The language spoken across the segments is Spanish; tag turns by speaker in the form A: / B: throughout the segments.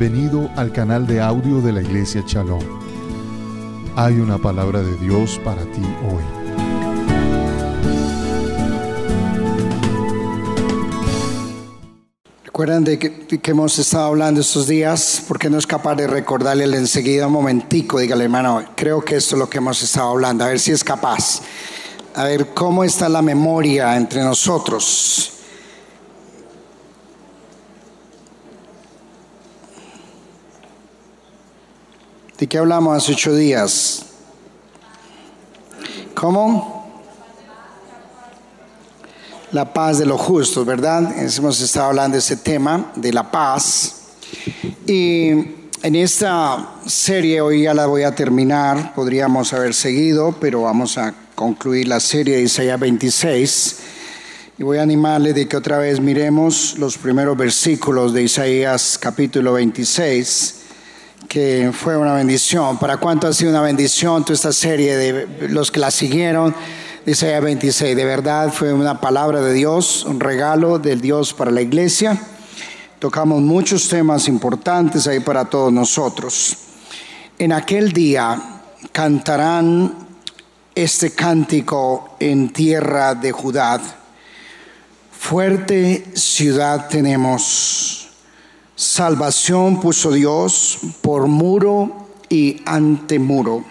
A: Bienvenido al canal de audio de la Iglesia Shalom. Hay una palabra de Dios para ti hoy.
B: ¿Recuerdan de que hemos estado hablando estos días? ¿Por qué no es capaz de recordarle enseguida un momentico? Dígale, hermano, creo que esto es lo que hemos estado hablando. A ver si es capaz. A ver cómo está la memoria entre nosotros. ¿De qué hablamos hace 8 días? ¿Cómo? La paz de los justos, ¿verdad? Hemos estado hablando de ese tema, de la paz. Y en esta serie, hoy ya la voy a terminar, podríamos haber seguido, pero vamos a concluir la serie de Isaías 26. Y voy a animarle de que otra vez miremos los primeros versículos de Isaías capítulo 26, que fue una bendición. ¿Para cuánto ha sido una bendición toda esta serie de los que la siguieron? Isaías 26, de verdad fue una palabra de Dios, un regalo del Dios para la iglesia. Tocamos muchos temas importantes ahí para todos nosotros. En aquel día cantarán este cántico en tierra de Judá. Fuerte ciudad tenemos, salvación puso Dios por muro y antemuro.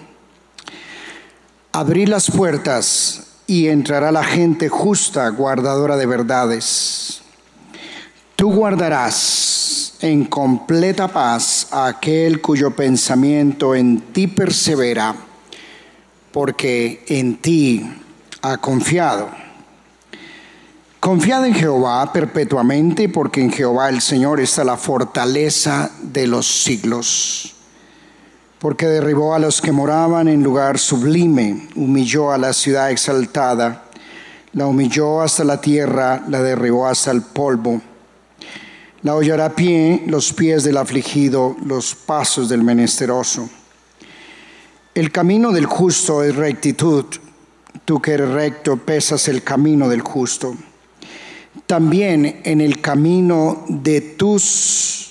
B: Abrí las puertas y entrará la gente justa, guardadora de verdades. Tú guardarás en completa paz a aquel cuyo pensamiento en ti persevera, porque en ti ha confiado. Confiad en Jehová perpetuamente, porque en Jehová el Señor está la fortaleza de los siglos. Porque derribó a los que moraban en lugar sublime, humilló a la ciudad exaltada, la humilló hasta la tierra, la derribó hasta el polvo. La hollará a pie los pies del afligido, los pasos del menesteroso. El camino del justo es rectitud, tú que eres recto pesas el camino del justo. También en el camino de tus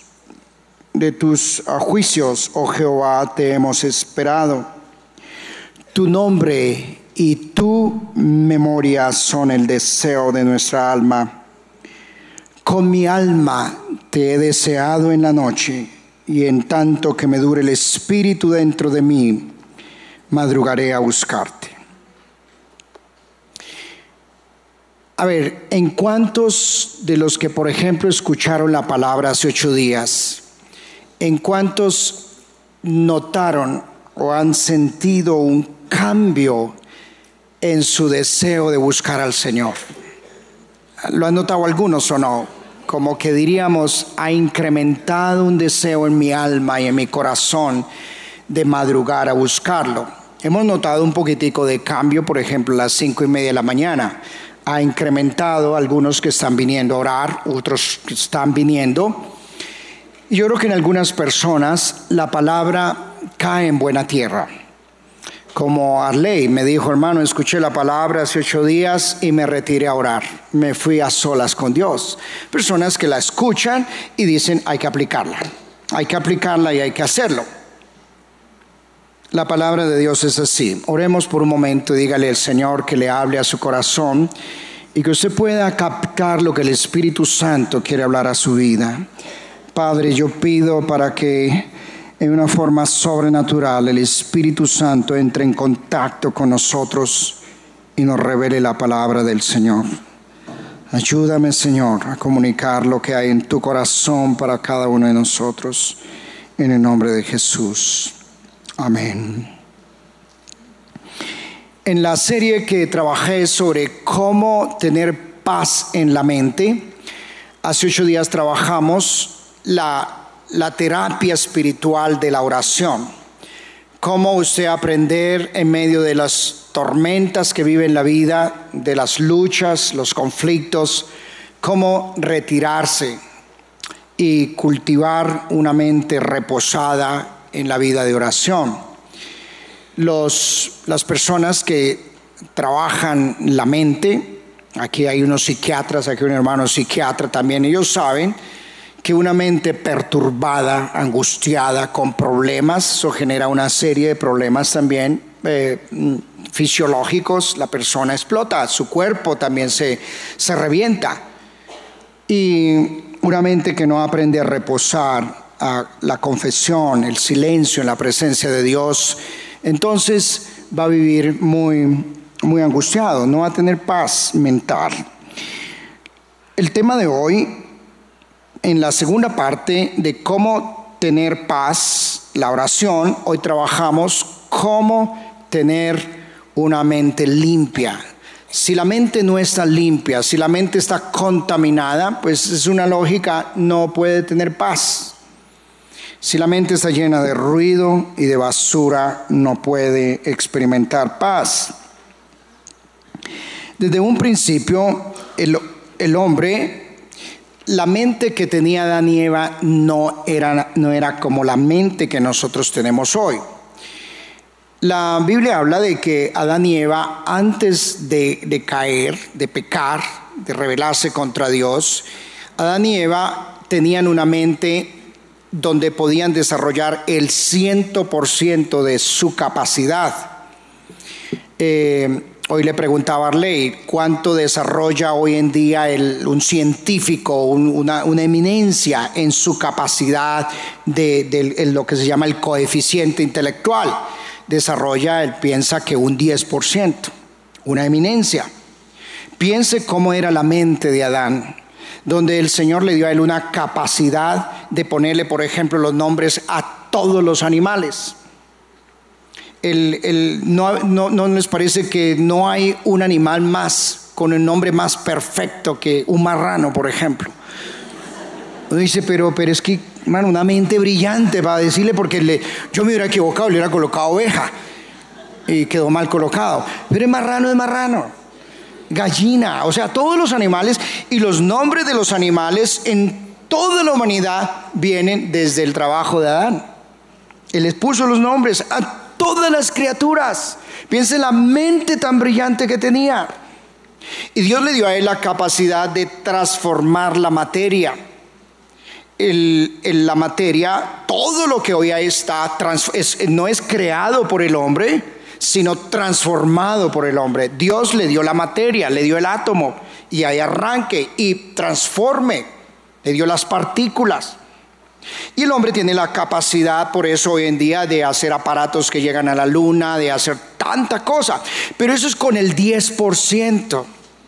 B: juicios, oh Jehová, te hemos esperado. Tu nombre y tu memoria son el deseo de nuestra alma. Con mi alma te he deseado en la noche, y en tanto que me dure el espíritu dentro de mí, madrugaré a buscarte. A ver, ¿en cuántos de los que, por ejemplo, escucharon la palabra hace 8 días, en cuántos notaron o han sentido un cambio en su deseo de buscar al Señor? ¿Lo han notado algunos o no? Como que diríamos, ha incrementado un deseo en mi alma y en mi corazón de madrugar a buscarlo. Hemos notado un poquitico de cambio, por ejemplo, a las 5:30 de la mañana. Ha incrementado algunos que están viniendo a orar, otros que están viniendo. Yo creo que en algunas personas la palabra cae en buena tierra. Como Arley me dijo, hermano, escuché la palabra hace 8 días y me retiré a orar. Me fui a solas con Dios. Personas que la escuchan y dicen, hay que aplicarla. Hay que aplicarla y hay que hacerlo. La palabra de Dios es así. Oremos por un momento y dígale al Señor que le hable a su corazón y que usted pueda captar lo que el Espíritu Santo quiere hablar a su vida. Padre, yo pido para que en una forma sobrenatural el Espíritu Santo entre en contacto con nosotros y nos revele la palabra del Señor. Ayúdame, Señor, a comunicar lo que hay en tu corazón para cada uno de nosotros. En el nombre de Jesús. Amén. En la serie que trabajé sobre cómo tener paz en la mente, hace 8 días trabajamos la terapia espiritual de la oración. Cómo usted aprender en medio de las tormentas que vive en la vida, de las luchas, los conflictos, cómo retirarse y cultivar una mente reposada en la vida de oración. Las personas que trabajan la mente, aquí hay unos psiquiatras, aquí hay un hermano psiquiatra también, ellos saben que una mente perturbada, angustiada, con problemas, eso genera una serie de problemas también fisiológicos. La persona explota, su cuerpo también se revienta. Y una mente que no aprende a reposar, a la confesión, el silencio en la presencia de Dios, entonces va a vivir muy, muy angustiado, no va a tener paz mental. El tema de hoy, en la segunda parte de cómo tener paz, la oración, hoy trabajamos cómo tener una mente limpia. Si la mente no está limpia, si la mente está contaminada, pues es una lógica, no puede tener paz. Si la mente está llena de ruido y de basura, no puede experimentar paz. Desde un principio, el hombre, la mente que tenía Adán y Eva no era como la mente que nosotros tenemos hoy. La Biblia habla de que Adán y Eva, antes de caer, de pecar, de rebelarse contra Dios, Adán y Eva tenían una mente donde podían desarrollar el 100% de su capacidad. Hoy le preguntaba a Arley, ¿cuánto desarrolla hoy en día un científico, una eminencia en su capacidad de lo que se llama el coeficiente intelectual? Desarrolla, él piensa que un 10%, una eminencia. Piense cómo era la mente de Adán, donde el Señor le dio a él una capacidad de ponerle, por ejemplo, los nombres a todos los animales. ¿No les parece que no hay un animal más con el nombre más perfecto que un marrano, por ejemplo? Uno dice, pero es que, hermano, una mente brillante para decirle, porque yo me hubiera equivocado, le hubiera colocado oveja y quedó mal colocado. Pero es marrano. Gallina, o sea, todos los animales, y los nombres de los animales en toda la humanidad vienen desde el trabajo de Adán. Él les puso los nombres a todas las criaturas. Piensen la mente tan brillante que tenía. Y Dios le dio a él la capacidad de transformar la materia. La materia, todo lo que hoy está, no es creado por el hombre, sino transformado por el hombre. Dios le dio la materia, le dio el átomo, y ahí arranque y transforme, le dio las partículas. Y el hombre tiene la capacidad, por eso hoy en día, de hacer aparatos que llegan a la luna, de hacer tanta cosa, pero eso es con el 10%.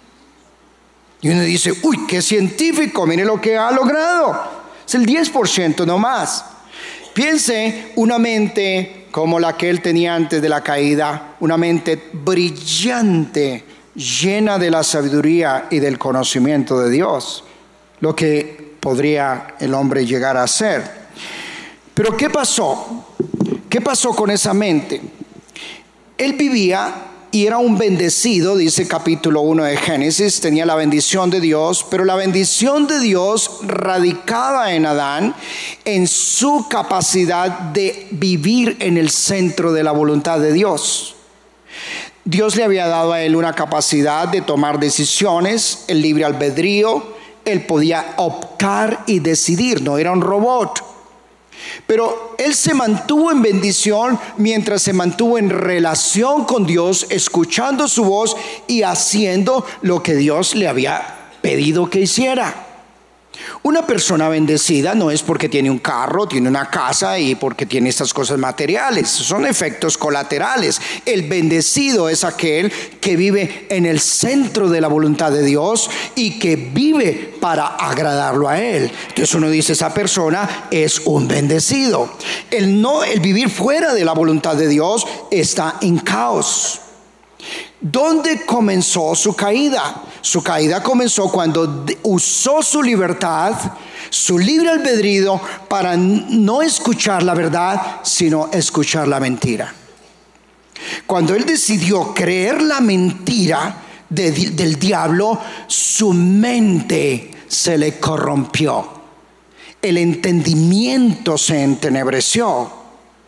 B: Y uno dice, uy, qué científico, mire lo que ha logrado. Es el 10% nomás. Piense una mente como la que él tenía antes de la caída, una mente brillante, llena de la sabiduría y del conocimiento de Dios, lo que podría el hombre llegar a ser. Pero ¿qué pasó? ¿Qué pasó con esa mente? Él vivía y era un bendecido, dice capítulo 1 de Génesis, tenía la bendición de Dios, pero la bendición de Dios radicaba en Adán, en su capacidad de vivir en el centro de la voluntad de Dios. Dios le había dado a él una capacidad de tomar decisiones, el libre albedrío, él podía optar y decidir, no era un robot. Pero él se mantuvo en bendición mientras se mantuvo en relación con Dios, escuchando su voz y haciendo lo que Dios le había pedido que hiciera. Una persona bendecida no es porque tiene un carro, tiene una casa y porque tiene estas cosas materiales. Son efectos colaterales. El bendecido es aquel que vive en el centro de la voluntad de Dios y que vive para agradarlo a Él. Entonces uno dice, esa persona es un bendecido. El vivir fuera de la voluntad de Dios está en caos. ¿Dónde comenzó su caída? Su caída comenzó cuando usó su libertad, su libre albedrío, para no escuchar la verdad, sino escuchar la mentira. Cuando él decidió creer la mentira del diablo, su mente se le corrompió. El entendimiento se entenebreció.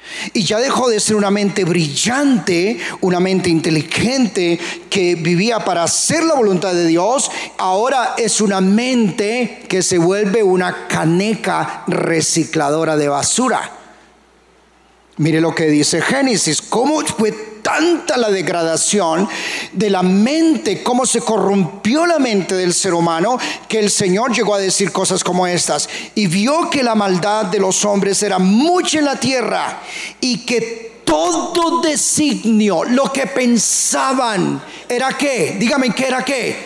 B: Y ya dejó de ser una mente brillante, una mente inteligente que vivía para hacer la voluntad de Dios. Ahora es una mente que se vuelve una caneca recicladora de basura. Mire lo que dice Génesis, cómo fue tanta la degradación de la mente, cómo se corrompió la mente del ser humano, que el Señor llegó a decir cosas como estas: y vio que la maldad de los hombres era mucha en la tierra, y que todo designio, lo que pensaban, ¿era qué? Dígame, ¿qué era qué?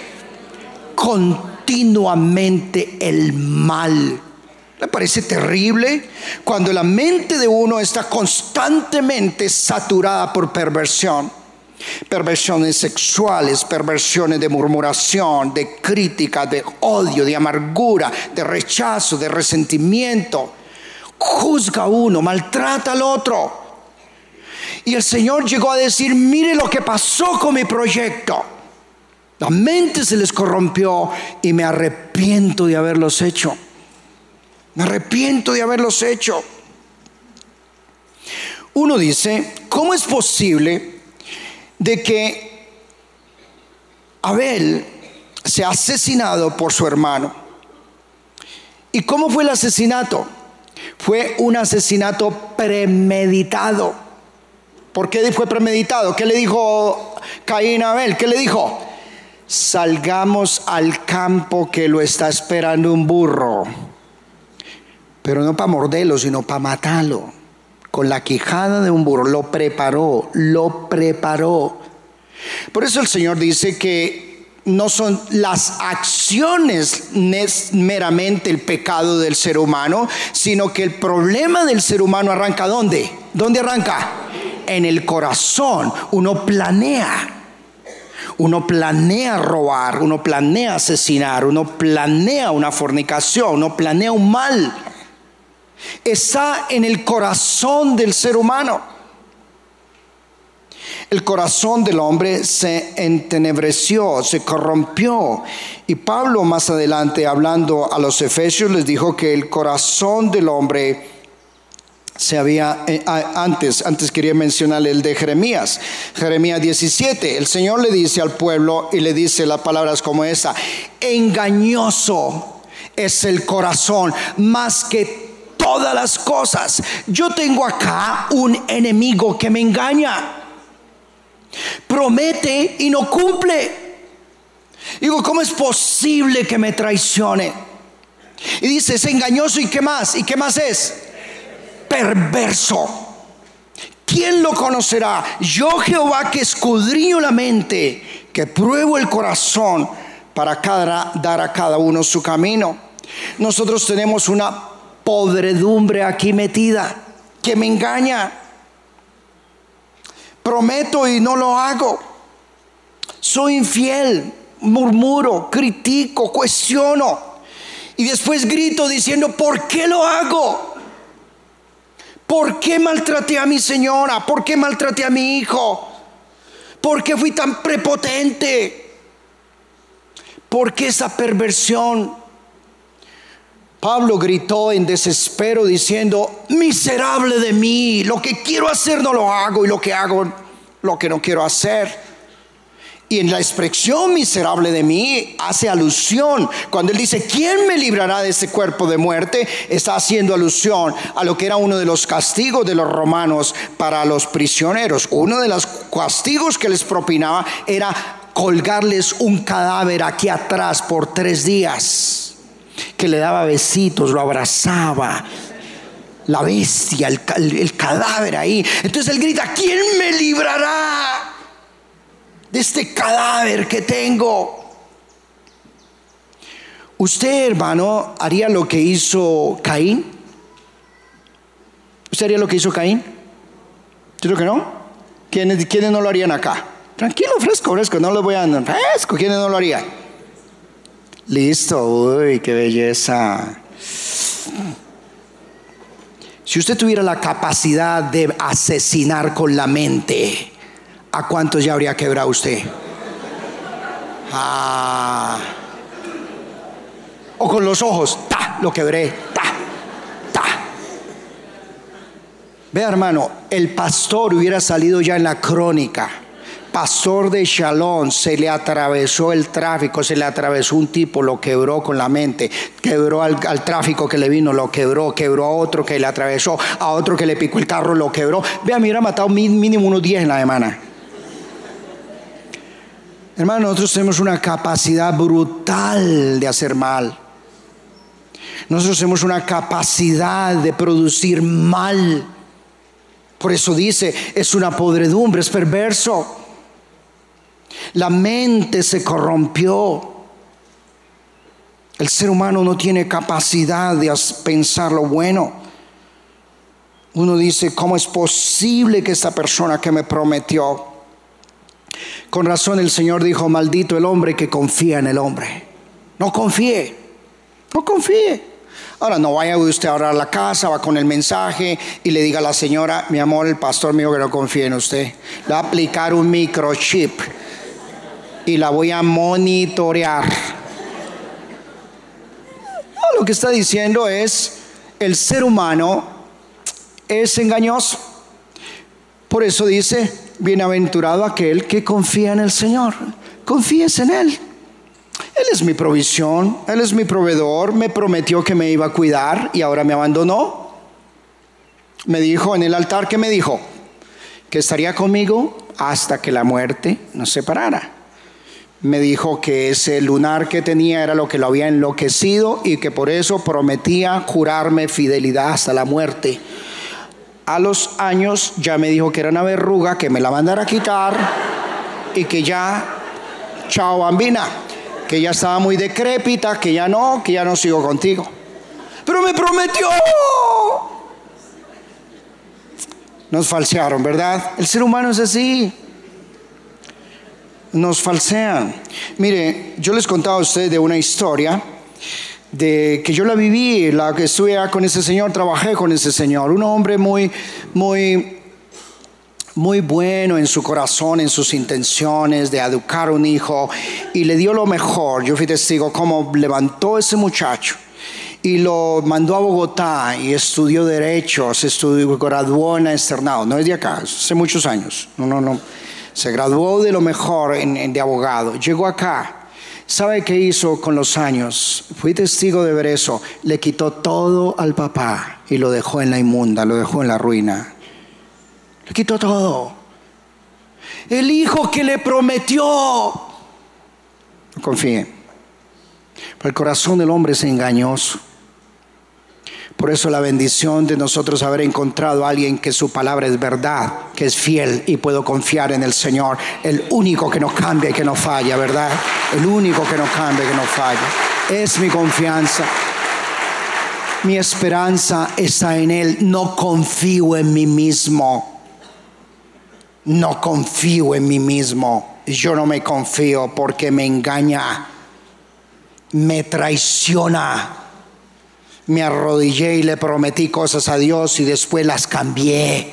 B: Continuamente el mal. ¿Le parece terrible? Cuando la mente de uno está constantemente saturada por perversión. Perversiones sexuales, perversiones de murmuración, de crítica, de odio, de amargura, de rechazo, de resentimiento. Juzga a uno, maltrata al otro. Y el Señor llegó a decir: mire lo que pasó con mi proyecto. La mente se les corrompió y me arrepiento de haberlos hecho. Me arrepiento de haberlos hecho. Uno dice: ¿cómo es posible de que Abel sea asesinado por su hermano? ¿Y cómo fue el asesinato? Fue un asesinato premeditado. ¿Por qué fue premeditado? ¿Qué le dijo Caín a Abel? ¿Qué le dijo? Salgamos al campo que lo está esperando un burro. Pero no para morderlo, sino para matarlo. Con la quijada de un burro. Lo preparó. Por eso el Señor dice que no son las acciones meramente el pecado del ser humano, sino que el problema del ser humano arranca ¿dónde? ¿Dónde arranca? En el corazón. Uno planea robar, uno planea asesinar, uno planea una fornicación, uno planea un mal. Está en el corazón del ser humano. El corazón del hombre se entenebreció, se corrompió. Y Pablo más adelante, hablando a los efesios, les dijo que el corazón del hombre se había, antes quería mencionar el de Jeremías 17. El Señor le dice al pueblo y le dice las palabras como esta: engañoso es el corazón más que todas las cosas. Yo tengo acá un enemigo que me engaña, promete y no cumple. Digo, ¿cómo es posible que me traicione? Y dice, es engañoso. ¿Y qué más? ¿Y qué más es? Perverso. ¿Quién lo conocerá? Yo, Jehová, que escudriño la mente, que pruebo el corazón para dar a cada uno su camino. Nosotros tenemos una podredumbre aquí metida que me engaña. Prometo y no lo hago. Soy infiel, murmuro, critico, cuestiono y después grito diciendo: ¿por qué lo hago? ¿Por qué maltraté a mi señora? ¿Por qué maltraté a mi hijo? ¿Por qué fui tan prepotente? ¿Por qué esa perversión? Pablo gritó en desespero diciendo: miserable de mí, lo que quiero hacer no lo hago, y lo que hago lo que no quiero hacer. Y en la expresión miserable de mí hace alusión, cuando él dice: ¿quién me librará de este cuerpo de muerte? Está haciendo alusión a lo que era uno de los castigos de los romanos para los prisioneros. Uno de los castigos que les propinaba era colgarles un cadáver aquí atrás por 3 días, que le daba besitos, lo abrazaba, la bestia, el cadáver ahí. Entonces él grita: ¿quién me librará de este cadáver que tengo? ¿Usted, hermano, haría lo que hizo Caín? ¿Usted haría lo que hizo Caín? ¿Yo creo que no? ¿Quiénes no lo harían acá? Tranquilo, fresco, no lo voy a andar. Fresco, ¿quiénes no lo harían? Listo, uy, qué belleza. Si usted tuviera la capacidad de asesinar con la mente, ¿a cuántos ya habría quebrado usted? O con los ojos, lo quebré, Vea, hermano, el pastor hubiera salido ya en la crónica. Pastor de Shalom, se le atravesó el tráfico, se le atravesó un tipo, lo quebró con la mente, quebró al tráfico que le vino, lo quebró a otro que le atravesó, a otro que le picó el carro, lo quebró. Vea, me hubiera matado mínimo unos 10 en la semana. Hermano, nosotros tenemos una capacidad brutal de hacer mal. Nosotros tenemos una capacidad de producir mal. Por eso dice, es una podredumbre, es perverso. La mente se corrompió. El ser humano no tiene capacidad de pensar lo bueno. Uno dice, ¿cómo es posible que esta persona que me prometió? Con razón el Señor dijo, maldito el hombre que confía en el hombre. No confíe, no confíe. Ahora, no vaya usted a orar a la casa, va con el mensaje y le diga a la señora, mi amor, el pastor me dijo que no confíe en usted. Le va a aplicar un microchip y la voy a monitorear. No, lo que está diciendo es, el ser humano es engañoso. Por eso dice, bienaventurado aquel que confía en el Señor. Confíes en Él. Él es mi provisión, Él es mi proveedor, me prometió que me iba a cuidar y ahora me abandonó. Me dijo en el altar, ¿qué me dijo? Que estaría conmigo hasta que la muerte nos separara. Me dijo que ese lunar que tenía era lo que lo había enloquecido y que por eso prometía jurarme fidelidad hasta la muerte. A los años ya me dijo que era una verruga, que me la mandara a quitar y que ya, chao bambina, que ya estaba muy decrépita, que ya no sigo contigo. Pero me prometió. Nos falsearon, ¿verdad? El ser humano es así. Nos falsean. Mire, yo les contaba a ustedes de una historia de que yo la viví, la que estuve con ese señor, trabajé con ese señor, un hombre muy bueno en su corazón, en sus intenciones de educar un hijo, y le dio lo mejor. Yo fui testigo cómo levantó ese muchacho y lo mandó a Bogotá y estudió Derecho, graduó en la Externado, no es de acá, hace muchos años, no, se graduó de lo mejor de abogado, llegó acá. ¿Sabe qué hizo con los años? Fui testigo de ver eso. Le quitó todo al papá y lo dejó en la inmunda, lo dejó en la ruina. Le quitó todo. El hijo que le prometió. No confíe. Pero el corazón del hombre es engañoso. Por eso la bendición de nosotros haber encontrado a alguien que su palabra es verdad, que es fiel y puedo confiar en el Señor, el único que no cambia y que no falla, ¿verdad? El único que no cambia y que no falla. Es mi confianza. Mi esperanza está en Él. No confío en mí mismo. No confío en mí mismo. Yo no me confío porque me engaña, me traiciona. Me arrodillé y le prometí cosas a Dios y después las cambié.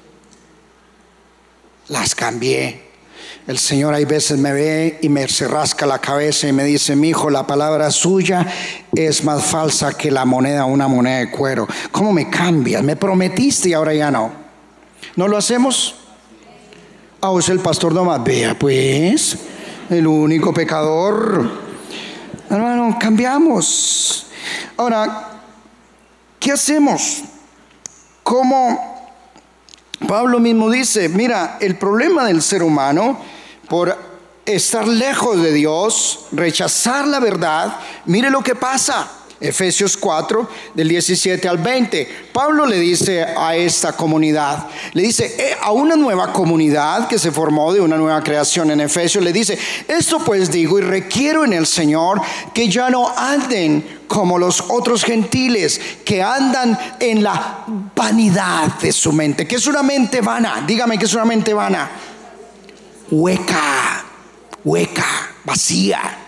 B: El Señor hay veces me ve y se rasca la cabeza y me dice, mi hijo, la palabra suya es más falsa que una moneda de cuero. ¿Cómo me cambias? Me prometiste y ahora ya no. ¿No lo hacemos? Es el pastor nomás. Vea pues, el único pecador. Hermano, cambiamos. Ahora, ¿qué hacemos? Como Pablo mismo dice, mira, el problema del ser humano por estar lejos de Dios, rechazar la verdad, mire lo que pasa. Efesios 4, del 17 al 20. Pablo le dice a esta comunidad, le dice a una nueva comunidad que se formó de una nueva creación en Efesios, le dice, esto pues digo y requiero en el Señor que ya no anden como los otros gentiles que andan en la vanidad de su mente. ¿Qué es una mente vana? Dígame, ¿qué es una mente vana? Hueca, vacía.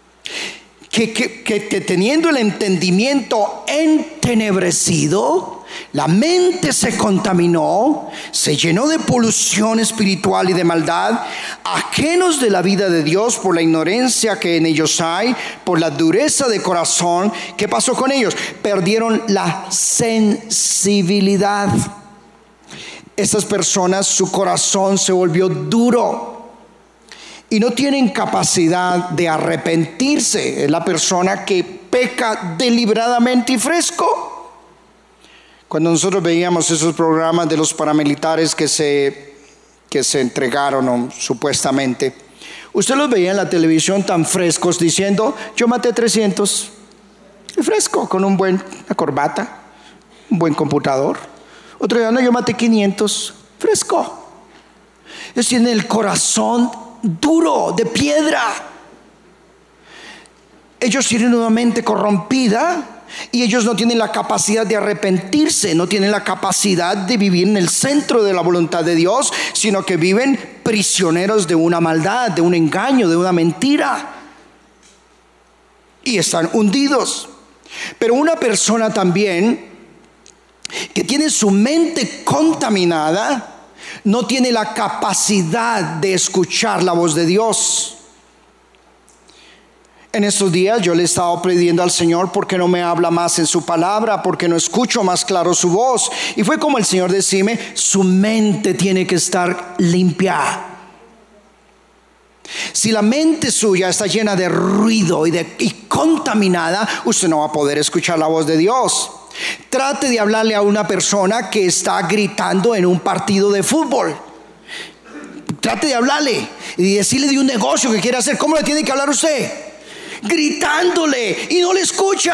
B: Que teniendo el entendimiento entenebrecido, La mente se contaminó, se llenó de polución espiritual y de maldad, ajenos de la vida de Dios por la ignorancia que en ellos hay, por la dureza de corazón. ¿Qué pasó con ellos? Perdieron la sensibilidad. Estas personas, su corazón se volvió duro y no tienen capacidad de arrepentirse. Es la persona que peca deliberadamente y fresco. Cuando nosotros veíamos esos programas de los paramilitares que se entregaron supuestamente, usted los veía en la televisión tan frescos diciendo: yo maté 300, y fresco, con una corbata, un buen computador. Otro día: no, yo maté 500, fresco. Ellos tienen el corazón duro, de piedra. Ellos tienen una mente corrompida y ellos no tienen la capacidad de arrepentirse, no tienen la capacidad de vivir en el centro de la voluntad de Dios, sino que viven prisioneros de una maldad, de un engaño, de una mentira, y están hundidos. Pero una persona también que tiene su mente contaminada no tiene la capacidad de escuchar la voz de Dios. En estos días yo le he estado pidiendo al Señor: ¿por qué no me habla más en su palabra? ¿Por qué no escucho más claro su voz? Y fue como el Señor decime: su mente tiene que estar limpia. Si la mente suya está llena de ruido y contaminada, usted no va a poder escuchar la voz de Dios. Trate de hablarle a una persona que está gritando en un partido de fútbol. Trate de hablarle y decirle de un negocio que quiere hacer. ¿Cómo le tiene que hablar usted? Gritándole, y no le escucha.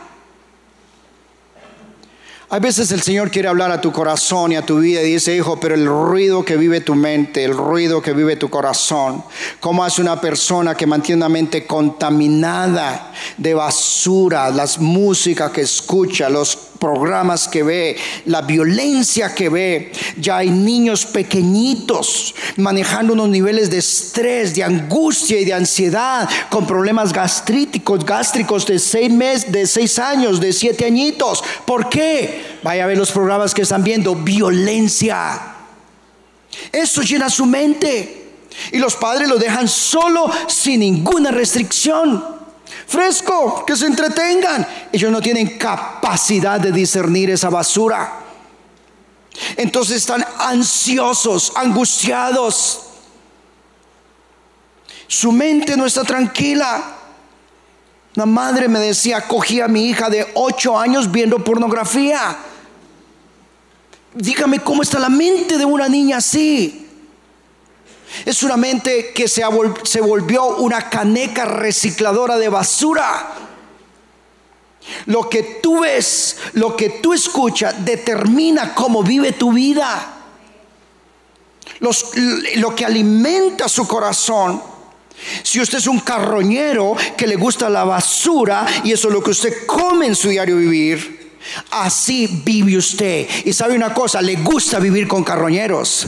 B: A veces el Señor quiere hablar a tu corazón y a tu vida y dice: hijo, pero el ruido que vive tu mente, el ruido que vive tu corazón, ¿cómo hace una persona que mantiene una mente contaminada de basura, las músicas que escucha, los programas que ve, la violencia que ve? Ya hay niños pequeñitos manejando unos niveles de estrés, de angustia y de ansiedad, con problemas gástricos de 6 años, de 7 añitos. ¿Por qué? Vaya a ver los programas que están viendo. Violencia. Eso llena su mente, y los padres lo dejan solo, sin ninguna restricción. Fresco, que se entretengan. Ellos no tienen capacidad de discernir esa basura. Entonces están ansiosos, angustiados. Su mente no está tranquila. Una madre me decía: cogí a mi hija de 8 años viendo pornografía. Dígame, ¿cómo está la mente de una niña así? Es una mente que se volvió una caneca recicladora de basura. Lo que tú ves, lo que tú escuchas, determina cómo vive tu vida. Lo que alimenta su corazón. Si usted es un carroñero que le gusta la basura, y eso es lo que usted come en su diario vivir, así vive usted. Y sabe una cosa: le gusta vivir con carroñeros.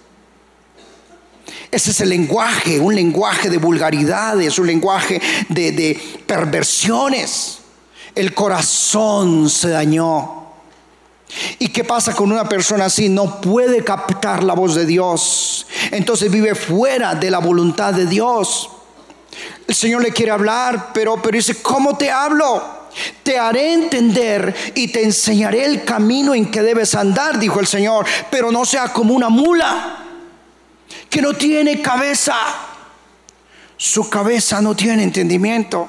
B: Ese es el lenguaje, un lenguaje de vulgaridades, un lenguaje de perversiones. El corazón se dañó. ¿Y qué pasa con una persona así? No puede captar la voz de Dios. Entonces vive fuera de la voluntad de Dios. El Señor le quiere hablar, pero dice: ¿cómo te hablo? Te haré entender y te enseñaré el camino en que debes andar, dijo el Señor. Pero no sea como una mula que no tiene cabeza. Su cabeza no tiene entendimiento.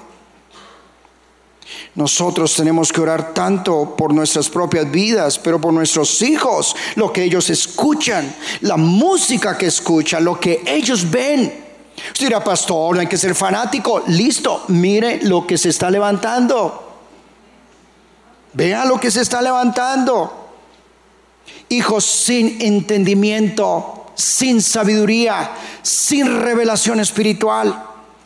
B: Nosotros tenemos que orar tanto por nuestras propias vidas, pero por nuestros hijos, lo que ellos escuchan, la música que escuchan, lo que ellos ven. Usted dirá: pastor, no hay que ser fanático. Listo, mire lo que se está levantando. Vea lo que se está levantando. Hijos sin entendimiento, sin sabiduría, sin revelación espiritual.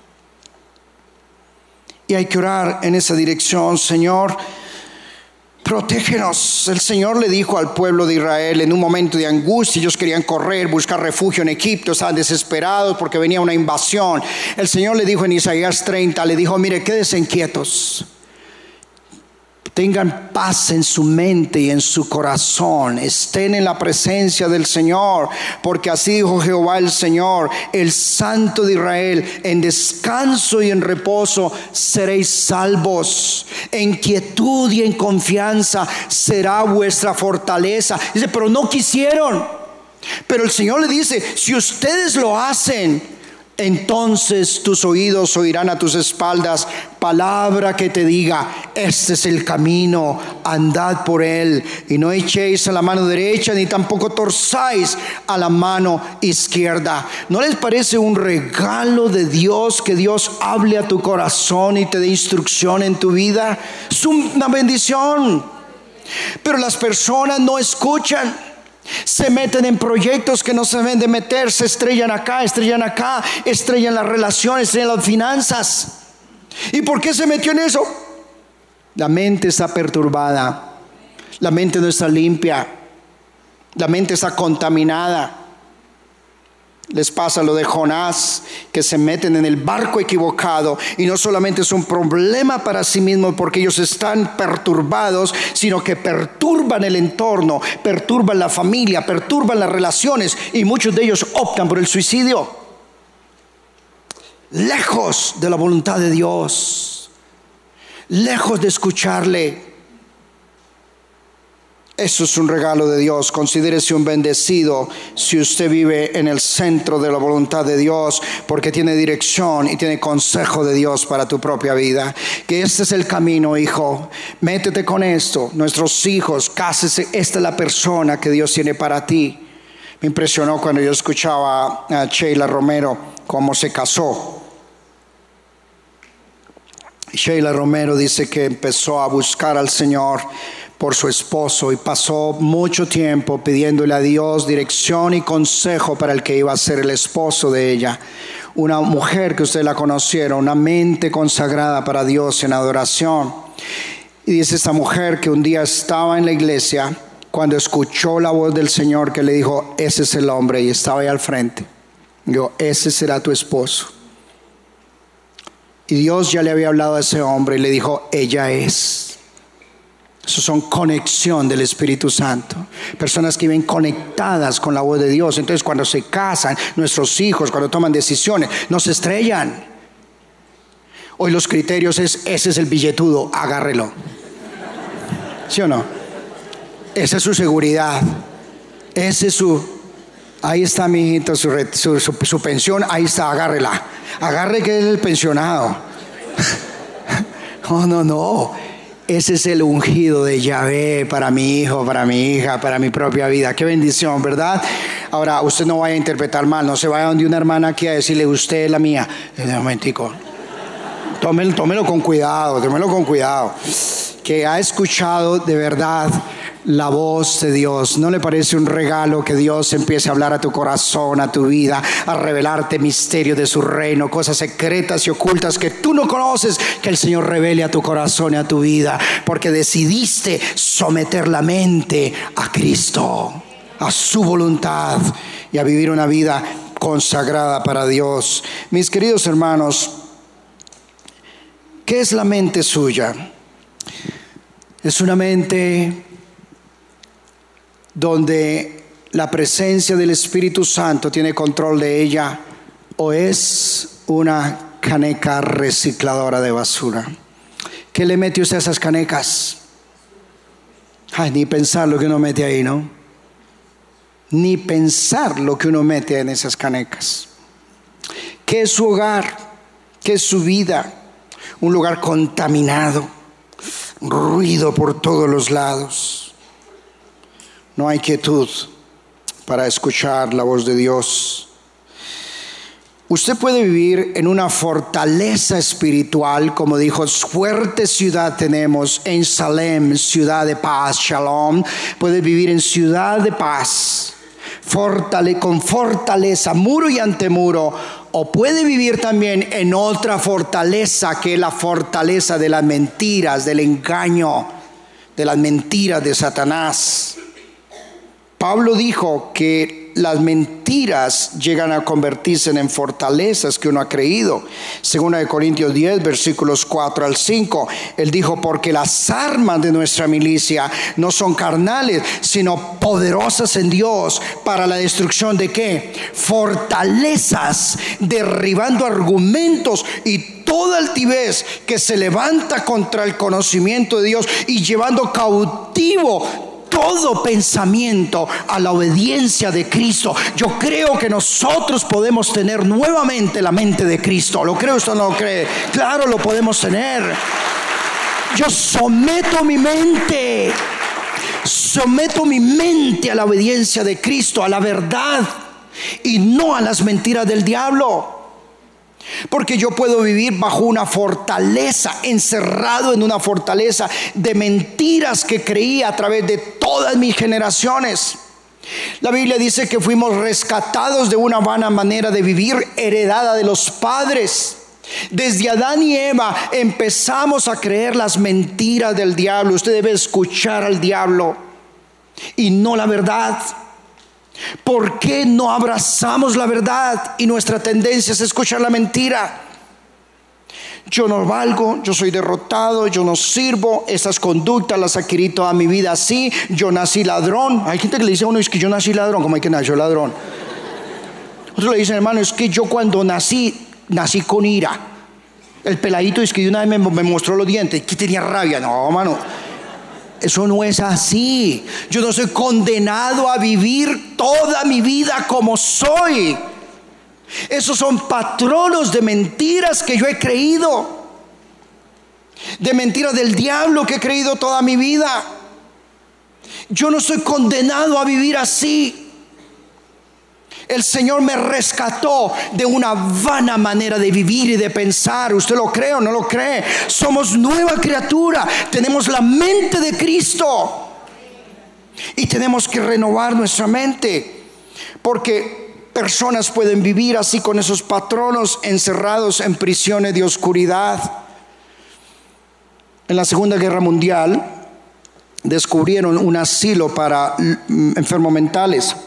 B: Y hay que orar en esa dirección. Señor, protégenos. El Señor le dijo al pueblo de Israel en un momento de angustia. Ellos querían correr, buscar refugio en Egipto, estaban desesperados porque venía una invasión. El Señor le dijo en Isaías 30, le dijo: mire, quédense inquietos. Tengan paz en su mente y en su corazón. Estén en la presencia del Señor, porque así dijo Jehová el Señor, el Santo de Israel: en descanso y en reposo seréis salvos. En quietud y en confianza será vuestra fortaleza. Dice, pero no quisieron. Pero el Señor le dice, si ustedes lo hacen, entonces tus oídos oirán a tus espaldas palabra que te diga: este es el camino, andad por él, y no echéis a la mano derecha ni tampoco torzáis a la mano izquierda. ¿No les parece un regalo de Dios que Dios hable a tu corazón y te dé instrucción en tu vida? Es una bendición. Pero las personas no escuchan. Se meten en proyectos que no se deben de meter. Se estrellan acá, estrellan las relaciones, estrellan las finanzas. ¿Y por qué se metió en eso? La mente está perturbada. La mente no está limpia. La mente está contaminada. Les pasa lo de Jonás, que se meten en el barco equivocado, y no solamente es un problema para sí mismos porque ellos están perturbados, sino que perturban el entorno, perturban la familia, perturban las relaciones, y muchos de ellos optan por el suicidio. Lejos de la voluntad de Dios, lejos de escucharle. Eso es un regalo de Dios. Considérese un bendecido si usted vive en el centro de la voluntad de Dios, porque tiene dirección y tiene consejo de Dios para tu propia vida. Que este es el camino, hijo. Métete con esto. Nuestros hijos, cásese. Esta es la persona que Dios tiene para ti. Me impresionó cuando yo escuchaba a Sheila Romero cómo se casó. Sheila Romero dice que empezó a buscar al Señor por su esposo y pasó mucho tiempo pidiéndole a Dios dirección y consejo para el que iba a ser el esposo de ella. Una mujer que ustedes la conocieron, una mente consagrada para Dios en adoración. Y dice esta mujer que un día estaba en la iglesia cuando escuchó la voz del Señor que le dijo: ese es el hombre, y estaba ahí al frente. Dijo: ese será tu esposo. Y Dios ya le había hablado a ese hombre y le dijo: ella es. Eso son conexión del Espíritu Santo. Personas que viven conectadas con la voz de Dios. Entonces cuando se casan, nuestros hijos, cuando toman decisiones, no se estrellan. Hoy los criterios es: ese es el billetudo, agárrelo. ¿Sí o no? Esa es su seguridad. Ese es su... Ahí está mi hijito, su pensión, ahí está, agárrela. Agarre que es el pensionado. No. Ese es el ungido de Yahvé para mi hijo, para mi hija, para mi propia vida. Qué bendición, ¿verdad? Ahora, usted no vaya a interpretar mal. No se vaya donde una hermana aquí a decirle: usted es la mía. Un momentico. Tómelo con cuidado, que ha escuchado de verdad la voz de Dios. ¿No le parece un regalo que Dios empiece a hablar a tu corazón, a tu vida, a revelarte misterios de su reino, cosas secretas y ocultas que tú no conoces, que el Señor revele a tu corazón y a tu vida, porque decidiste someter la mente a Cristo, a su voluntad, y a vivir una vida consagrada para Dios? Mis queridos hermanos, ¿qué es la mente suya? Es una mente donde la presencia del Espíritu Santo tiene control de ella, o es una caneca recicladora de basura. ¿Qué le mete usted a esas canecas? Ay, ni pensar lo que uno mete ahí, ¿no? Ni pensar lo que uno mete en esas canecas. ¿Qué es su hogar? ¿Qué es su vida? Un lugar contaminado, ruido por todos los lados. No hay quietud para escuchar la voz de Dios. Usted puede vivir en una fortaleza espiritual, como dijo: fuerte ciudad tenemos en Salem, ciudad de paz, Shalom. Puede vivir en ciudad de paz, con fortaleza, muro y antemuro. O puede vivir también en otra fortaleza, que es la fortaleza de las mentiras, del engaño, de las mentiras de Satanás. Pablo dijo que las mentiras llegan a convertirse en fortalezas que uno ha creído. Segunda de Corintios 10, versículos 4 al 5. Él dijo, porque las armas de nuestra milicia no son carnales, sino poderosas en Dios para la destrucción de ¿qué? Fortalezas, derribando argumentos y toda altivez que se levanta contra el conocimiento de Dios y llevando cautivo todo pensamiento a la obediencia de Cristo. Yo creo que nosotros podemos tener nuevamente la mente de Cristo. ¿Lo cree usted o no lo cree? Claro, lo podemos tener. Yo someto mi mente a la obediencia de Cristo, a la verdad y no a las mentiras del diablo. Porque yo puedo vivir bajo una fortaleza, encerrado en una fortaleza de mentiras que creí a través de todas mis generaciones. La Biblia dice que fuimos rescatados de una vana manera de vivir heredada de los padres. Desde Adán y Eva empezamos a creer las mentiras del diablo. Usted debe escuchar al diablo y no la verdad. ¿Por qué no abrazamos la verdad y nuestra tendencia es escuchar la mentira? Yo no valgo, yo soy derrotado, yo no sirvo, esas conductas las adquirí toda mi vida así, yo nací ladrón. Hay gente que le dice a uno, es que yo nací ladrón. ¿Cómo hay que nació ladrón? Otros le dicen, hermano, es que yo cuando nací con ira. El peladito es que de una vez me mostró los dientes, que tenía rabia. No, hermano, eso no es así. Yo no soy condenado a vivir toda mi vida como soy. Esos son patronos de mentiras que yo he creído, de mentiras del diablo que he creído toda mi vida. Yo no soy condenado a vivir así. El Señor me rescató de una vana manera de vivir y de pensar. ¿Usted lo cree o no lo cree? Somos nueva criatura. Tenemos la mente de Cristo. Y tenemos que renovar nuestra mente. Porque personas pueden vivir así con esos patronos encerrados en prisiones de oscuridad. En la Segunda Guerra Mundial descubrieron un asilo para enfermos mentales.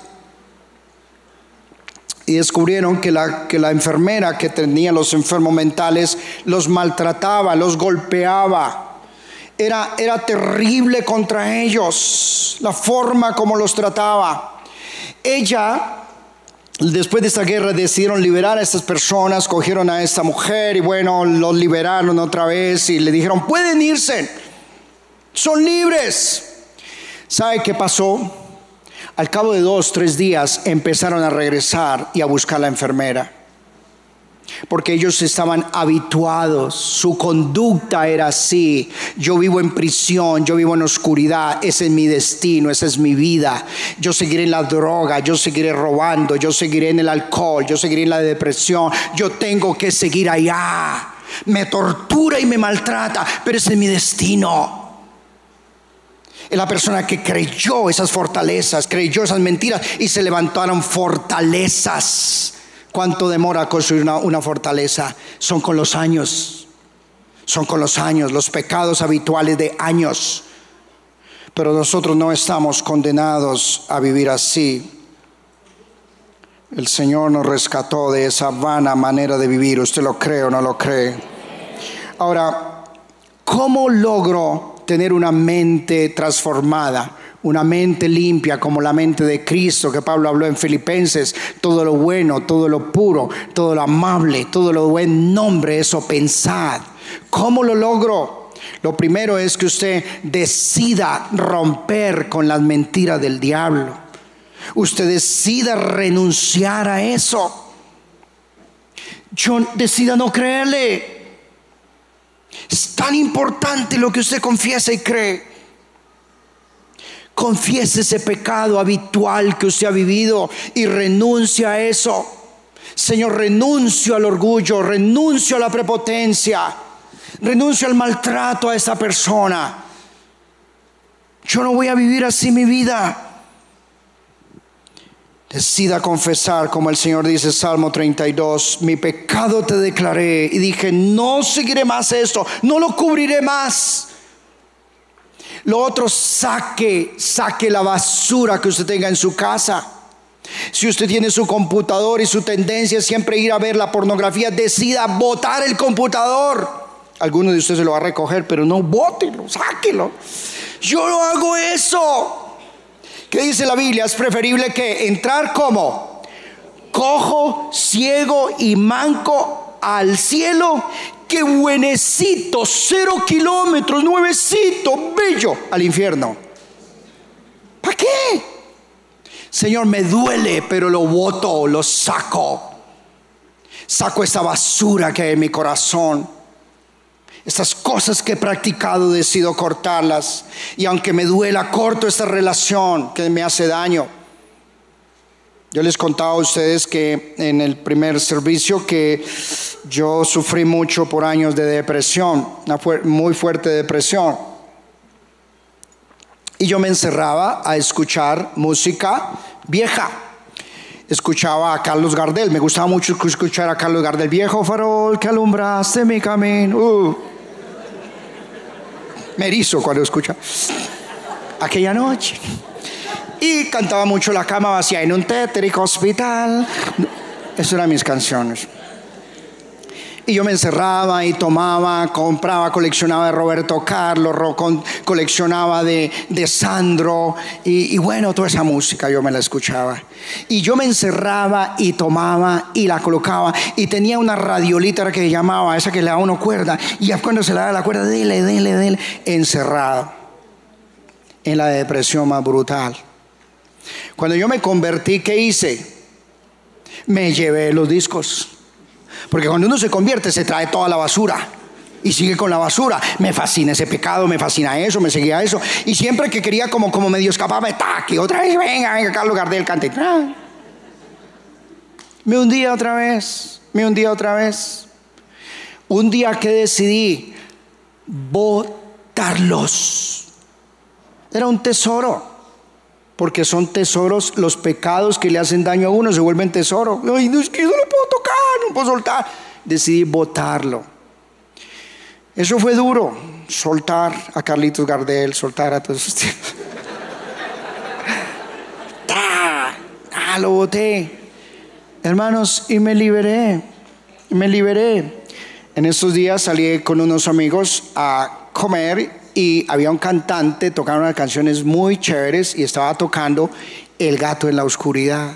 B: Y descubrieron que la enfermera que tenía los enfermos mentales los maltrataba, los golpeaba. Era terrible contra ellos la forma como los trataba. Ella, después de esta guerra, decidieron liberar a estas personas. Cogieron a esta mujer y bueno, los liberaron otra vez y le dijeron, pueden irse, son libres. ¿Sabe qué pasó? Al cabo de 2-3 días empezaron a regresar y a buscar a la enfermera, porque ellos estaban habituados, su conducta era así. Yo vivo en prisión, yo vivo en oscuridad, ese es mi destino, esa es mi vida. Yo seguiré en la droga, yo seguiré robando, yo seguiré en el alcohol, yo seguiré en la depresión. Yo tengo que seguir allá. Me tortura y me maltrata, pero ese es mi destino. Es la persona que creyó esas fortalezas, creyó esas mentiras y se levantaron fortalezas. ¿Cuánto demora construir una fortaleza? Son con los años. Son con los años, los pecados habituales de años. Pero nosotros no estamos condenados a vivir así. El Señor nos rescató de esa vana manera de vivir. ¿Usted lo cree o no lo cree? Ahora, ¿cómo logro tener una mente transformada, una mente limpia como la mente de Cristo, que Pablo habló en Filipenses? Todo lo bueno, todo lo puro, todo lo amable, todo lo buen nombre, eso pensad. ¿Cómo lo logro? Lo primero es que usted decida romper con las mentiras del diablo. Usted decida renunciar a eso. Yo decida no creerle. Es tan importante lo que usted confiesa y cree. Confiese ese pecado habitual que usted ha vivido y renuncia a eso. Señor, renuncio al orgullo, renuncio a la prepotencia, renuncio al maltrato a esa persona. Yo no voy a vivir así mi vida. Decida confesar, como el Señor dice, Salmo 32, mi pecado te declaré y dije, no seguiré más esto, no lo cubriré más. Lo otro, saque la basura que usted tenga en su casa. Si usted tiene su computador y su tendencia es siempre ir a ver la pornografía, decida botar el computador. Alguno de ustedes se lo va a recoger, pero no, bótelo, sáquelo. Yo no hago eso. ¿Qué dice la Biblia? Es preferible que entrar como cojo, ciego y manco al cielo, que buenecito, 0 kilómetros, nuevecito, bello, al infierno. ¿Para qué? Señor, me duele, pero lo boto, lo saco. Saco esta basura que hay en mi corazón. Estas cosas que he practicado, decido cortarlas. Y aunque me duela, corto esta relación que me hace daño. Yo les contaba a ustedes que en el primer servicio que yo sufrí mucho por años de depresión, una muy fuerte depresión. Y yo me encerraba a escuchar música vieja. Escuchaba a Carlos Gardel, me gustaba mucho escuchar a Carlos Gardel. Viejo farol que alumbraste mi camino. Me erizo cuando escucho aquella noche. Y cantaba mucho La cama vacía en un tétrico hospital. Esas eran mis canciones. Y yo me encerraba y tomaba, compraba, coleccionaba de Roberto Carlos, coleccionaba de Sandro. Y bueno, toda esa música yo me la escuchaba. Y yo me encerraba y tomaba y la colocaba. Y tenía una radiolita que llamaba, esa que le da uno cuerda. Y ya cuando se le da la cuerda, dele, encerrado. En la depresión más brutal. Cuando yo me convertí, ¿qué hice? Me llevé los discos. Porque cuando uno se convierte, se trae toda la basura y sigue con la basura. Me fascina ese pecado, me fascina eso, me seguía eso. Y siempre que quería como medio escaparme, tac, y otra vez, venga, Carlos Gardel, cante. Me hundía otra vez. Un día que decidí botarlos. Era un tesoro. Porque son tesoros, los pecados que le hacen daño a uno se vuelven tesoro. Ay, no, es que yo no lo puedo tocar, no puedo soltar. Decidí botarlo. Eso fue duro, soltar a Carlitos Gardel, soltar a todos esos tipos. Lo boté. Hermanos, y me liberé. En estos días salí con unos amigos a comer. Y había un cantante, tocaron unas canciones muy chéveres y estaba tocando El gato en la oscuridad.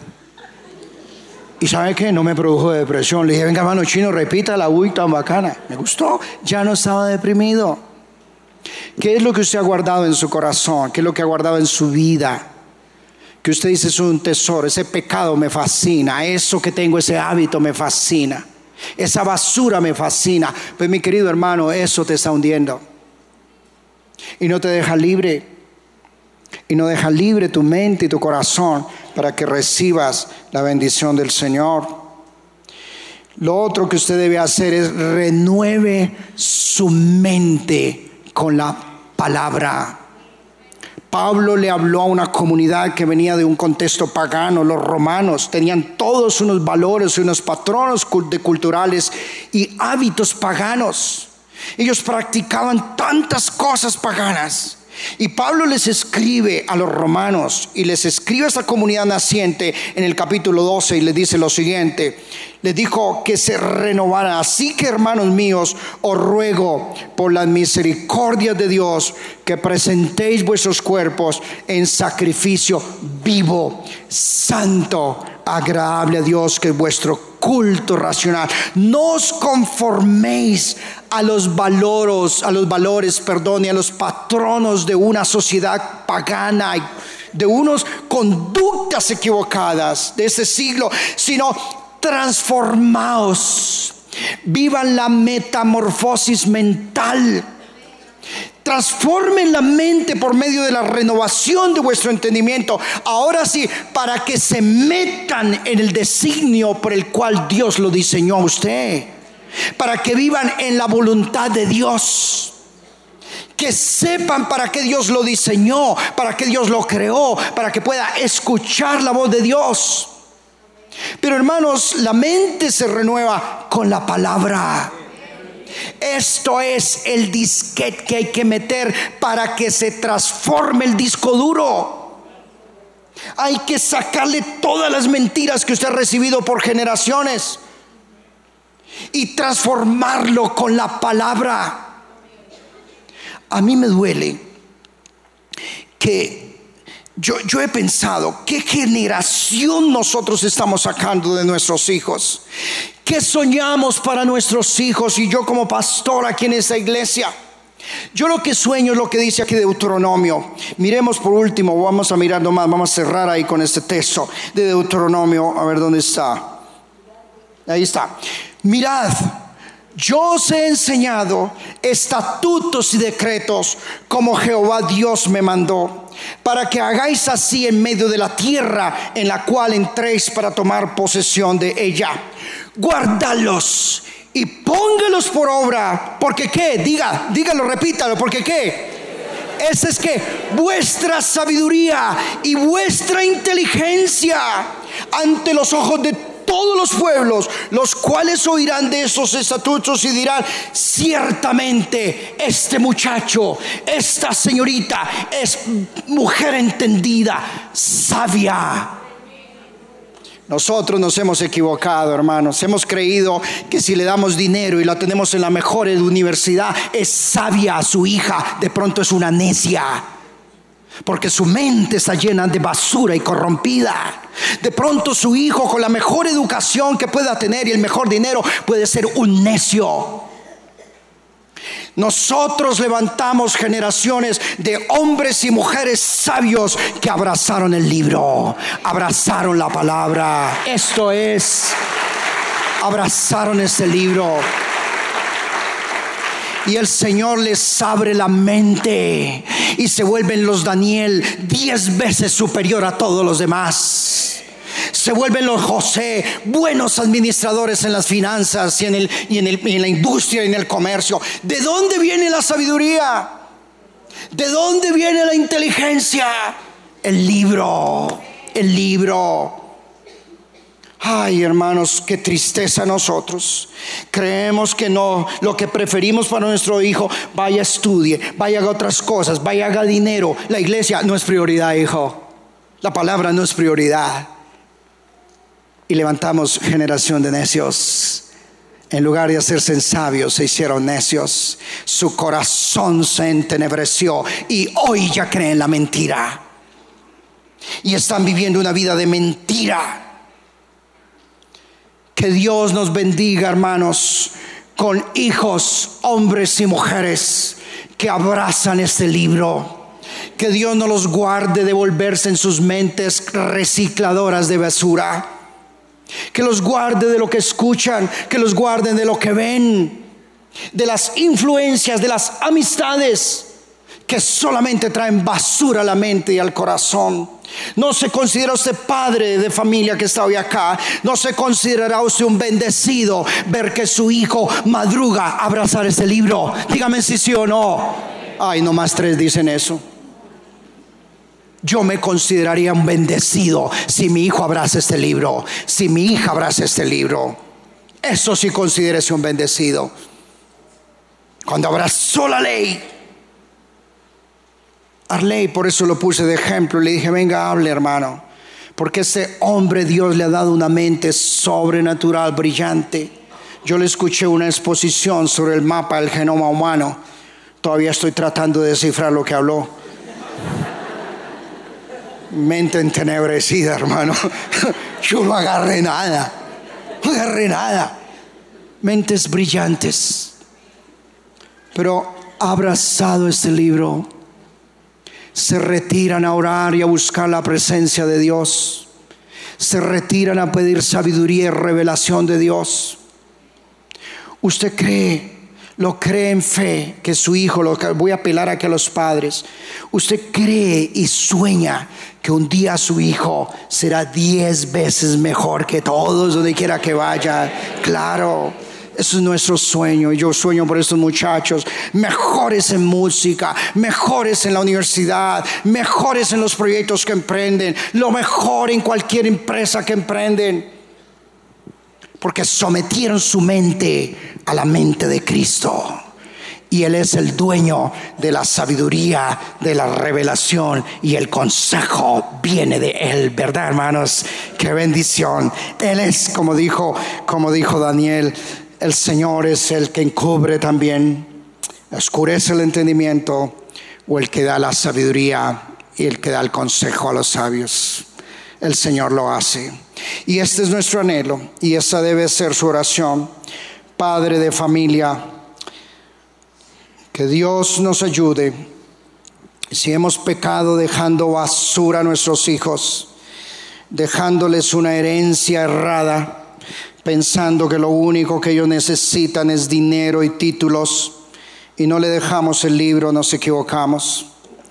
B: Y ¿sabe qué? No me produjo depresión. Le dije, venga hermano Chino, repítala, uy, tan bacana. Me gustó, ya no estaba deprimido. ¿Qué es lo que usted ha guardado en su corazón? ¿Qué es lo que ha guardado en su vida? Que usted dice es un tesoro, ese pecado me fascina, eso que tengo, ese hábito me fascina, esa basura me fascina. Pues mi querido hermano, eso te está hundiendo. Y no te deja libre. Y no deja libre tu mente y tu corazón para que recibas la bendición del Señor. Lo otro que usted debe hacer es renueve su mente con la palabra. Pablo le habló a una comunidad que venía de un contexto pagano. Los romanos tenían todos unos valores y unos patronos culturales y hábitos paganos. Ellos practicaban tantas cosas paganas. Y Pablo les escribe a los romanos y les escribe a esta comunidad naciente en el capítulo 12 y les dice lo siguiente. Les dijo que se renovaran. Así que, hermanos míos, os ruego por las misericordias de Dios que presentéis vuestros cuerpos en sacrificio vivo, santo, agradable a Dios, que es vuestro culto racional. No os conforméis a los valores, y a los patronos de una sociedad pagana, de unas conductas equivocadas de este siglo, sino transformaos, vivan la metamorfosis mental. Transformen la mente por medio de la renovación de vuestro entendimiento. Ahora sí, para que se metan en el designio por el cual Dios lo diseñó a usted. Para que vivan en la voluntad de Dios. Que sepan para qué Dios lo diseñó, para qué Dios lo creó, para que pueda escuchar la voz de Dios. Pero hermanos, la mente se renueva con la palabra. Esto es el disquete que hay que meter para que se transforme el disco duro. Hay que sacarle todas las mentiras que usted ha recibido por generaciones y transformarlo con la palabra. A mí me duele que yo he pensado, ¿qué generación nosotros estamos sacando de nuestros hijos? ¿Qué soñamos para nuestros hijos? Y yo como pastor aquí en esta iglesia, yo lo que sueño es lo que dice aquí Deuteronomio. Miremos por último, vamos a mirar nomás, vamos a cerrar ahí con este texto de Deuteronomio. A ver dónde está. Ahí está. Mirad, yo os he enseñado estatutos y decretos como Jehová Dios me mandó, para que hagáis así en medio de la tierra en la cual entréis para tomar posesión de ella. Guárdalos y póngalos por obra, porque qué, dígalo, repítalo, porque qué, esa es que vuestra sabiduría y vuestra inteligencia ante los ojos de todos los pueblos, los cuales oirán de esos estatutos y dirán: ciertamente este muchacho, esta señorita es mujer entendida, sabia. Nosotros nos hemos equivocado, hermanos. Hemos creído que si le damos dinero y la tenemos en la mejor universidad, es sabia. Su hija de pronto es una necia, porque su mente está llena de basura y corrompida. De pronto su hijo, con la mejor educación que pueda tener y el mejor dinero, puede ser un necio. Nosotros levantamos generaciones de hombres y mujeres sabios que abrazaron el libro, abrazaron la palabra. Esto es, abrazaron ese libro. Y el Señor les abre la mente y se vuelven los Daniel 10 veces superior a todos los demás. Se vuelven los José buenos administradores en las finanzas y en la industria y en el comercio. ¿De dónde viene la sabiduría? ¿De dónde viene la inteligencia? El libro. Ay, hermanos, qué tristeza nosotros. Creemos que no, lo que preferimos para nuestro hijo: vaya, estudie, vaya, haga otras cosas, vaya, haga dinero. La iglesia no es prioridad, hijo. La palabra no es prioridad. Y levantamos generación de necios. En lugar de hacerse sabios, se hicieron necios. Su corazón se entenebreció y hoy ya creen la mentira. Y están viviendo una vida de mentira. Que Dios nos bendiga, hermanos, con hijos, hombres y mujeres que abrazan este libro. Que Dios nos los guarde de volverse en sus mentes recicladoras de basura. Que los guarde de lo que escuchan, que los guarden de lo que ven, de las influencias, de las amistades que solamente traen basura a la mente y al corazón. No se considera usted padre de familia que está hoy acá. No se considerará usted un bendecido ver que su hijo madruga a abrazar este libro. Dígame si sí o no. Ay, no más 3 dicen eso. Yo me consideraría un bendecido si mi hijo abraza este libro, si mi hija abraza este libro. Eso sí, considérese un bendecido. Cuando abrazó la ley, Arley, por eso lo puse de ejemplo, le dije: venga, hable, hermano, porque ese hombre Dios le ha dado una mente sobrenatural, brillante. Yo le escuché una exposición sobre el mapa del genoma humano. Todavía estoy tratando de descifrar lo que habló. Mente entenebrecida, hermano. Yo no agarré nada. Mentes brillantes. Pero ha abrazado este libro. Se retiran a orar y a buscar la presencia de Dios. Se retiran a pedir sabiduría y revelación de Dios. ¿Usted lo cree en fe que su hijo, voy a apelar aquí a los padres, usted cree y sueña que un día su hijo será 10 veces mejor que todos donde quiera que vaya? Claro, eso es nuestro sueño. Yo sueño por estos muchachos, mejores en música, mejores en la universidad, mejores en los proyectos que emprenden, lo mejor en cualquier empresa que emprenden, porque sometieron su mente a la mente de Cristo. y Él es el dueño de la sabiduría, de la revelación, y el consejo viene de Él, ¿verdad, hermanos? Qué bendición. Él es, como dijo Daniel, el Señor es el que encubre también, oscurece el entendimiento, o el que da la sabiduría y el que da el consejo a los sabios. El Señor lo hace. Y este es nuestro anhelo, y esa debe ser su oración. Padre de familia, que Dios nos ayude. Si hemos pecado dejando basura a nuestros hijos, dejándoles una herencia errada, pensando que lo único que ellos necesitan es dinero y títulos, y no le dejamos el libro, nos equivocamos,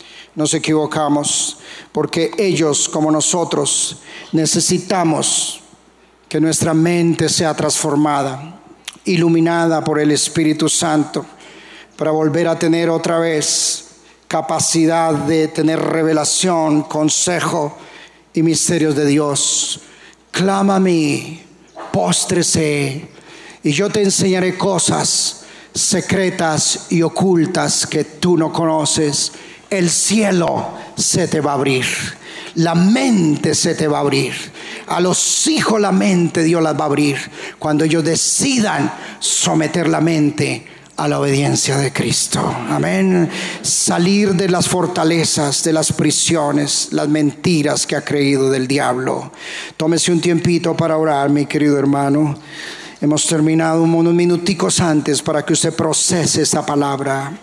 B: porque ellos, como nosotros, necesitamos que nuestra mente sea transformada, iluminada por el Espíritu Santo, para volver a tener otra vez capacidad de tener revelación, consejo y misterios de Dios. Clama a mí, póstrese, y yo te enseñaré cosas secretas y ocultas que tú no conoces. El cielo se te va a abrir, la mente se te va a abrir. A los hijos la mente Dios las va a abrir cuando ellos decidan someter la mente a la obediencia de Cristo. Amén. Salir de las fortalezas, de las prisiones, las mentiras que ha creído del diablo. Tómese un tiempito para orar, mi querido hermano. Hemos terminado unos minuticos antes para que usted procese esta palabra.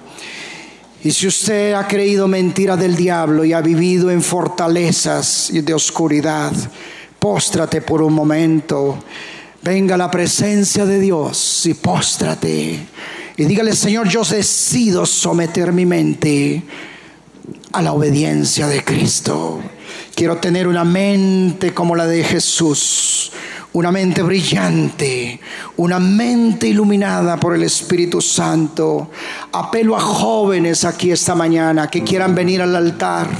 B: Y si usted ha creído mentira del diablo y ha vivido en fortalezas de oscuridad, póstrate por un momento. Venga a la presencia de Dios y póstrate. Y dígale: Señor, yo decido someter mi mente a la obediencia de Cristo. Quiero tener una mente como la de Jesús, una mente brillante, una mente iluminada por el Espíritu Santo. Apelo a jóvenes aquí esta mañana que quieran venir al altar,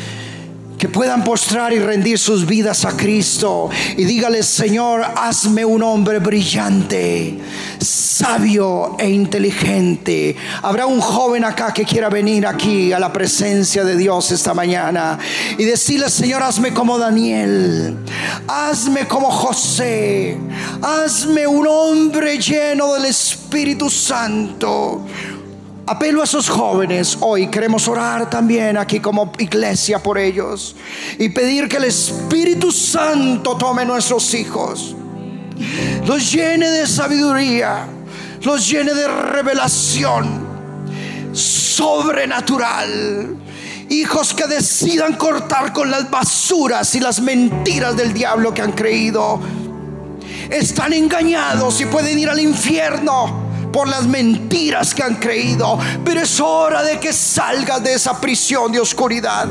B: que puedan postrar y rendir sus vidas a Cristo, y dígale: Señor, hazme un hombre brillante, sabio e inteligente. Habrá un joven acá que quiera venir aquí a la presencia de Dios esta mañana y decirle: Señor, hazme como Daniel, hazme como José, hazme un hombre lleno del Espíritu Santo. Apelo a esos jóvenes. Hoy queremos orar también aquí como iglesia por ellos y pedir que el Espíritu Santo tome nuestros hijos, los llene de sabiduría, los llene de revelación sobrenatural. Hijos que decidan cortar con las basuras y las mentiras del diablo que han creído. Están engañados y pueden ir al infierno por las mentiras que han creído, pero es hora de que salgas de esa prisión de oscuridad.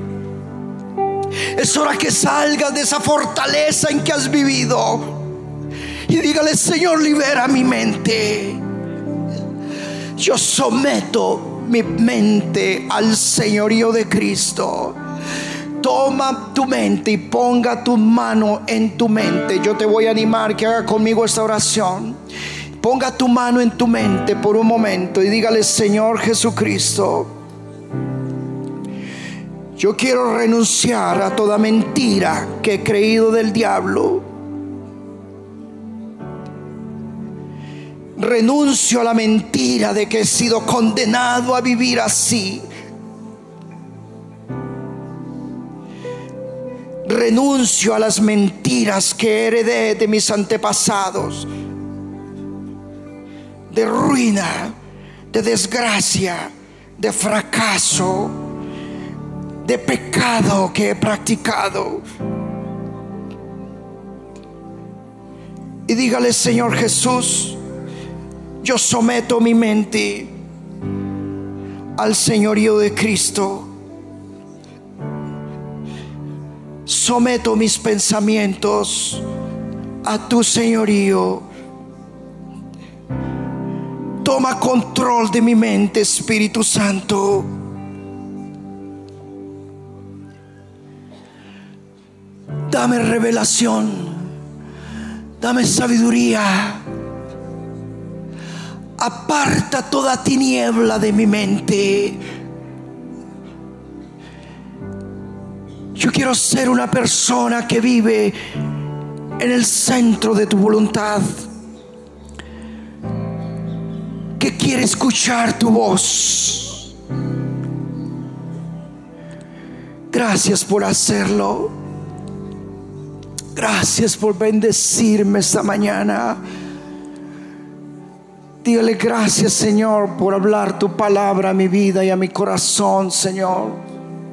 B: Es hora que salgas de esa fortaleza en que has vivido y dígale: Señor, libera mi mente. Yo someto mi mente al señorío de Cristo. Toma tu mente y ponga tu mano en tu mente. Yo te voy a animar que haga conmigo esta oración. Ponga tu mano en tu mente por un momento y dígale: Señor Jesucristo, yo quiero renunciar a toda mentira que he creído del diablo. Renuncio a la mentira de que he sido condenado a vivir así. Renuncio a las mentiras que heredé de mis antepasados, de ruina, de desgracia, de fracaso, de pecado que he practicado. Y dígale: Señor Jesús, yo someto mi mente al señorío de Cristo. Someto mis pensamientos a tu señorío. Toma control de mi mente, Espíritu Santo. Dame revelación, dame sabiduría. Aparta toda tiniebla de mi mente. Yo quiero ser una persona que vive en el centro de tu voluntad, que quiere escuchar tu voz. Gracias por hacerlo. Gracias por bendecirme esta mañana. Dígale gracias, Señor, por hablar tu palabra a mi vida y a mi corazón, Señor.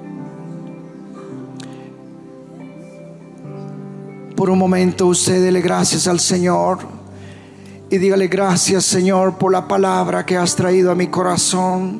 B: Por un momento usted dele gracias al Señor y dígale gracias, Señor, por la palabra que has traído a mi corazón,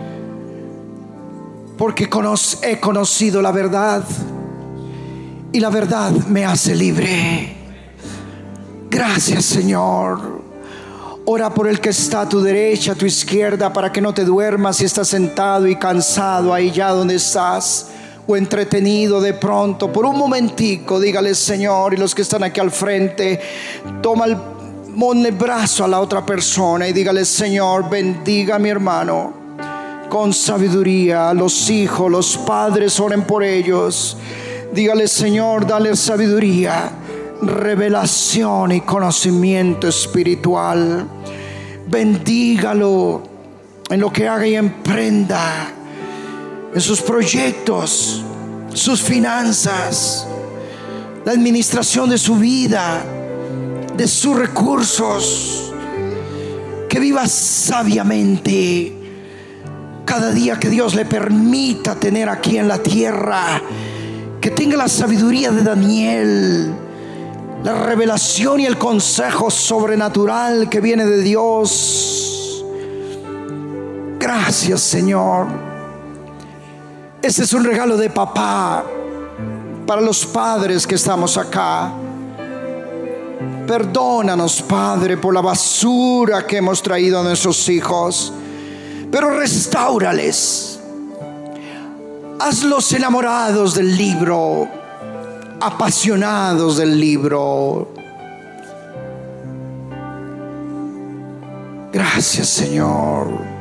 B: porque he conocido la verdad y la verdad me hace libre. Gracias, Señor. Ora por el que está a tu derecha, a tu izquierda, para que no te duermas si estás sentado y cansado ahí ya donde estás, o entretenido de pronto. Por un momentico dígale, Señor, y los que están aquí al frente, ponle brazo a la otra persona y dígale, Señor, bendiga a mi hermano con sabiduría. Los hijos, los padres, oren por ellos. Dígale, Señor, dale sabiduría, revelación y conocimiento espiritual. Bendígalo en lo que haga y emprenda, en sus proyectos, sus finanzas, la administración de su vida, de sus recursos. Que viva sabiamente cada día que Dios le permita tener aquí en la tierra. Que tenga la sabiduría de Daniel, la revelación y el consejo sobrenatural que viene de Dios. Gracias, Señor. Este es un regalo de papá para los padres que estamos acá. Perdónanos, Padre, por la basura que hemos traído a nuestros hijos, pero restáurales. Hazlos enamorados del libro, apasionados del libro. Gracias, Señor.